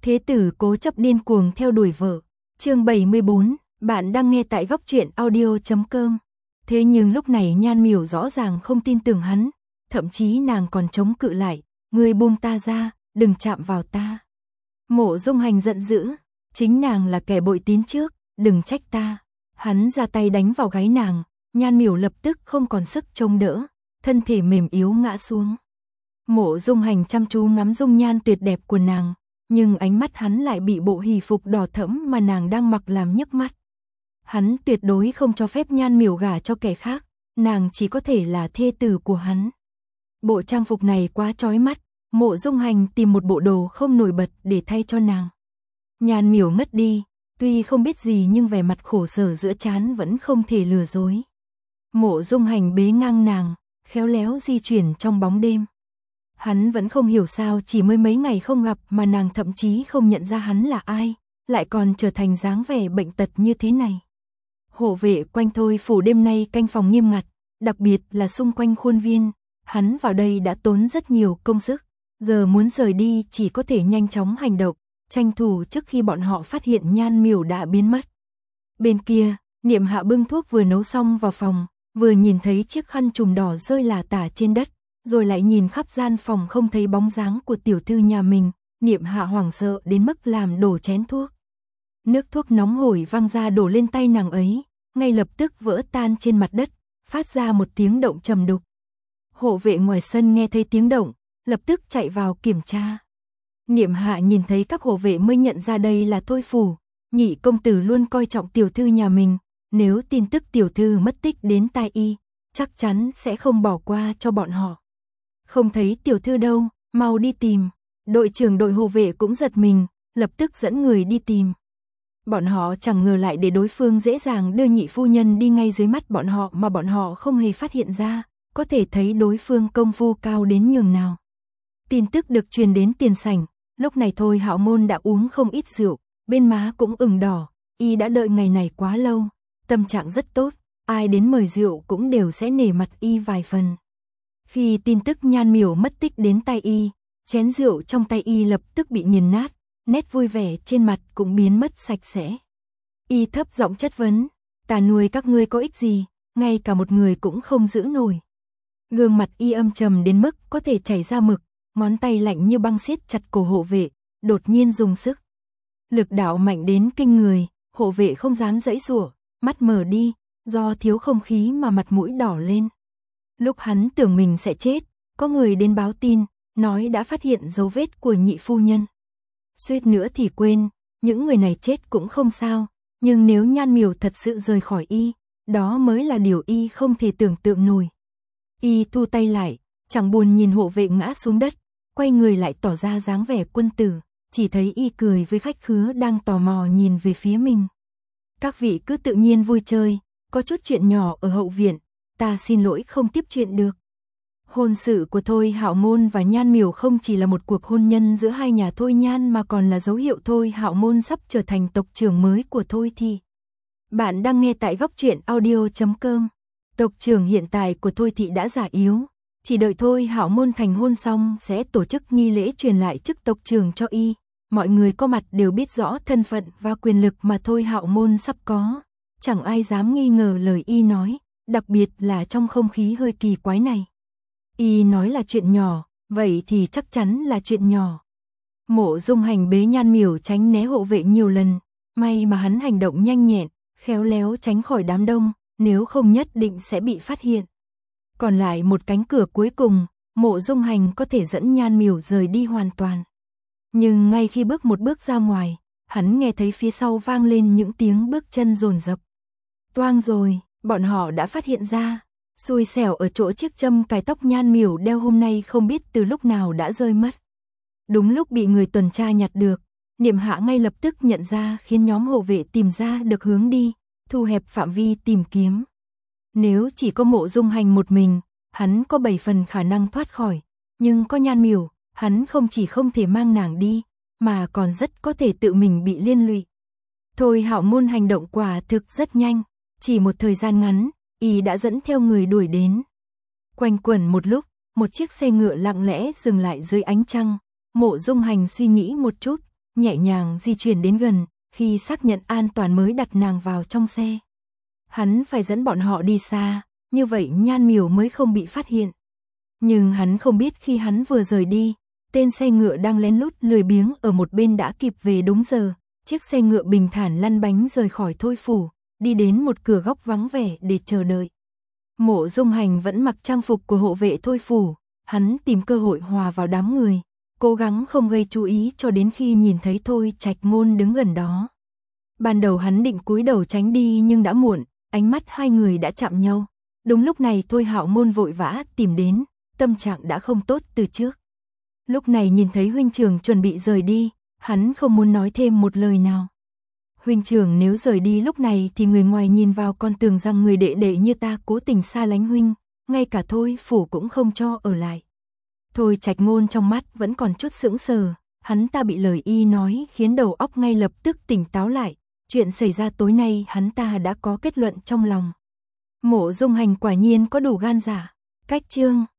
Thế tử cố chấp điên cuồng theo đuổi vợ. Chương 74, bạn đang nghe tại góc truyện audio.com. Thế nhưng lúc này Nhan Miểu rõ ràng không tin tưởng hắn, thậm chí nàng còn chống cự lại, "Ngươi buông ta ra, đừng chạm vào ta." Mộ Dung Hành giận dữ, "Chính nàng là kẻ bội tín trước, đừng trách ta." Hắn ra tay đánh vào gáy nàng, Nhan Miểu lập tức không còn sức chống đỡ, thân thể mềm yếu ngã xuống. Mộ Dung Hành chăm chú ngắm dung nhan tuyệt đẹp của nàng, nhưng ánh mắt hắn lại bị bộ hỷ phục đỏ thẫm mà nàng đang mặc làm nhức mắt. Hắn tuyệt đối không cho phép Nhan Miểu gả cho kẻ khác, nàng chỉ có thể là thê tử của hắn. Bộ trang phục này quá chói mắt, Mộ Dung Hành tìm một bộ đồ không nổi bật để thay cho nàng. Nhan Miểu ngất đi, tuy không biết gì nhưng vẻ mặt khổ sở giữa trán vẫn không thể lừa dối. Mộ Dung Hành bế ngang nàng, khéo léo di chuyển trong bóng đêm. Hắn vẫn không hiểu sao chỉ mới mấy ngày không gặp mà nàng thậm chí không nhận ra hắn là ai, lại còn trở thành dáng vẻ bệnh tật như thế này. Hộ vệ quanh Thôi phủ đêm nay canh phòng nghiêm ngặt, đặc biệt là xung quanh khuôn viên, hắn vào đây đã tốn rất nhiều công sức, giờ muốn rời đi chỉ có thể nhanh chóng hành động, tranh thủ trước khi bọn họ phát hiện Nhan Miểu đã biến mất. Bên kia, Niệm Hạ bưng thuốc vừa nấu xong vào phòng, vừa nhìn thấy chiếc khăn trùm đỏ rơi lả tả trên đất, rồi lại nhìn khắp gian phòng không thấy bóng dáng của tiểu thư nhà mình, Niệm Hạ hoảng sợ đến mức làm đổ chén thuốc. Nước thuốc nóng hổi văng ra đổ lên tay nàng ấy, ngay lập tức vỡ tan trên mặt đất, phát ra một tiếng động trầm đục. Hộ vệ ngoài sân nghe thấy tiếng động, lập tức chạy vào kiểm tra. Niệm Hạ nhìn thấy các hộ vệ mới nhận ra đây là Thôi phủ, nhị công tử luôn coi trọng tiểu thư nhà mình, nếu tin tức tiểu thư mất tích đến tai y, chắc chắn sẽ không bỏ qua cho bọn họ. Không thấy tiểu thư đâu, mau đi tìm. Đội trưởng đội hộ vệ cũng giật mình, lập tức dẫn người đi tìm. Bọn họ chẳng ngờ lại để đối phương dễ dàng đưa nhị phu nhân đi ngay dưới mắt bọn họ mà bọn họ không hề phát hiện ra, có thể thấy đối phương công phu cao đến nhường nào. Tin tức được truyền đến tiền sảnh, lúc này Thôi Hạo Môn đã uống không ít rượu, bên má cũng ửng đỏ, y đã đợi ngày này quá lâu, tâm trạng rất tốt, ai đến mời rượu cũng đều sẽ nể mặt y vài phần. Khi tin tức Nhan Miểu mất tích đến tay y, chén rượu trong tay y lập tức bị nghiền nát, nét vui vẻ trên mặt cũng biến mất sạch sẽ. Y thấp giọng chất vấn, "Ta nuôi các ngươi có ích gì, ngay cả một người cũng không giữ nổi." Gương mặt y âm trầm đến mức có thể chảy ra mực, ngón tay lạnh như băng siết chặt cổ hộ vệ, đột nhiên dùng sức. Lực đạo mạnh đến kinh người, hộ vệ không dám giãy giụa, mắt mở đi, do thiếu không khí mà mặt mũi đỏ lên. Lúc hắn tưởng mình sẽ chết, có người đến báo tin, nói đã phát hiện dấu vết của nhị phu nhân. Suýt nữa thì quên, những người này chết cũng không sao, nhưng nếu Nhan Miểu thật sự rời khỏi y, đó mới là điều y không thể tưởng tượng nổi. Y thu tay lại, chẳng buồn nhìn hộ vệ ngã xuống đất, quay người lại tỏ ra dáng vẻ quân tử, chỉ thấy y cười với khách khứa đang tò mò nhìn về phía mình. "Các vị cứ tự nhiên vui chơi, có chút chuyện nhỏ ở hậu viện, ta xin lỗi không tiếp chuyện được." Hôn sự của Thôi Hạo Môn và Nhan Miểu không chỉ là một cuộc hôn nhân giữa hai nhà Thôi Nhan mà còn là dấu hiệu Thôi Hạo Môn sắp trở thành tộc trưởng mới của Thôi Thị. Bạn đang nghe tại góc truyện audio.com. Tộc trưởng hiện tại của Thôi Thị đã già yếu, chỉ đợi Thôi Hạo Môn thành hôn xong sẽ tổ chức nghi lễ truyền lại chức tộc trưởng cho y. Mọi người có mặt đều biết rõ thân phận và quyền lực mà Thôi Hạo Môn sắp có, chẳng ai dám nghi ngờ lời y nói, đặc biệt là trong không khí hơi kỳ quái này. Y nói là chuyện nhỏ, vậy thì chắc chắn là chuyện nhỏ. Mộ Dung Hành bế Nhan Miểu tránh né hộ vệ nhiều lần, may mà hắn hành động nhanh nhẹn, khéo léo tránh khỏi đám đông, nếu không nhất định sẽ bị phát hiện. Còn lại một cánh cửa cuối cùng, Mộ Dung Hành có thể dẫn Nhan Miểu rời đi hoàn toàn. Nhưng ngay khi bước một bước ra ngoài, hắn nghe thấy phía sau vang lên những tiếng bước chân dồn dập. Toang rồi, bọn họ đã phát hiện ra. Xui xẻo ở chỗ chiếc châm cài tóc Nhan Miểu đeo hôm nay không biết từ lúc nào đã rơi mất. Đúng lúc bị người tuần tra nhặt được, Niệm Hạ ngay lập tức nhận ra khiến nhóm hộ vệ tìm ra được hướng đi, thu hẹp phạm vi tìm kiếm. Nếu chỉ có Mộ Dung Hành một mình, hắn có 7 phần khả năng thoát khỏi, nhưng có Nhan Miểu, hắn không chỉ không thể mang nàng đi, mà còn rất có thể tự mình bị liên lụy. Thôi Hạo Môn hành động quả thực rất nhanh, chỉ một thời gian ngắn, y đã dẫn theo người đuổi đến. Quanh quẩn một lúc, một chiếc xe ngựa lặng lẽ dừng lại dưới ánh trăng, Mộ Dung Hành suy nghĩ một chút, nhẹ nhàng di chuyển đến gần, khi xác nhận an toàn mới đặt nàng vào trong xe. Hắn phải dẫn bọn họ đi xa, như vậy Nhan Miểu mới không bị phát hiện. Nhưng hắn không biết khi hắn vừa rời đi, tên xe ngựa đang lén lút lười biếng ở một bên đã kịp về đúng giờ, chiếc xe ngựa bình thản lăn bánh rời khỏi Thôi phủ, đi đến một cửa góc vắng vẻ để chờ đợi. Mộ Dung Hành vẫn mặc trang phục của hộ vệ Thôi phủ, hắn tìm cơ hội hòa vào đám người, cố gắng không gây chú ý cho đến khi nhìn thấy Thôi Trạch Ngôn đứng gần đó. Ban đầu hắn định cúi đầu tránh đi nhưng đã muộn, ánh mắt hai người đã chạm nhau. Đúng lúc này Thôi Hạo Ngôn vội vã tìm đến, tâm trạng đã không tốt từ trước. Lúc này nhìn thấy huynh trưởng chuẩn bị rời đi, hắn không muốn nói thêm một lời nào. Huynh trưởng nếu rời đi lúc này thì người ngoài nhìn vào còn tưởng rằng người đệ đệ như ta cố tình xa lánh huynh, ngay cả Thôi phủ cũng không cho ở lại. Thôi Trạch Ngôn trong mắt vẫn còn chút sững sờ, hắn ta bị lời y nói khiến đầu óc ngay lập tức tỉnh táo lại, chuyện xảy ra tối nay hắn ta đã có kết luận trong lòng. Mộ Dung Hành quả nhiên có đủ gan dạ. Cách chương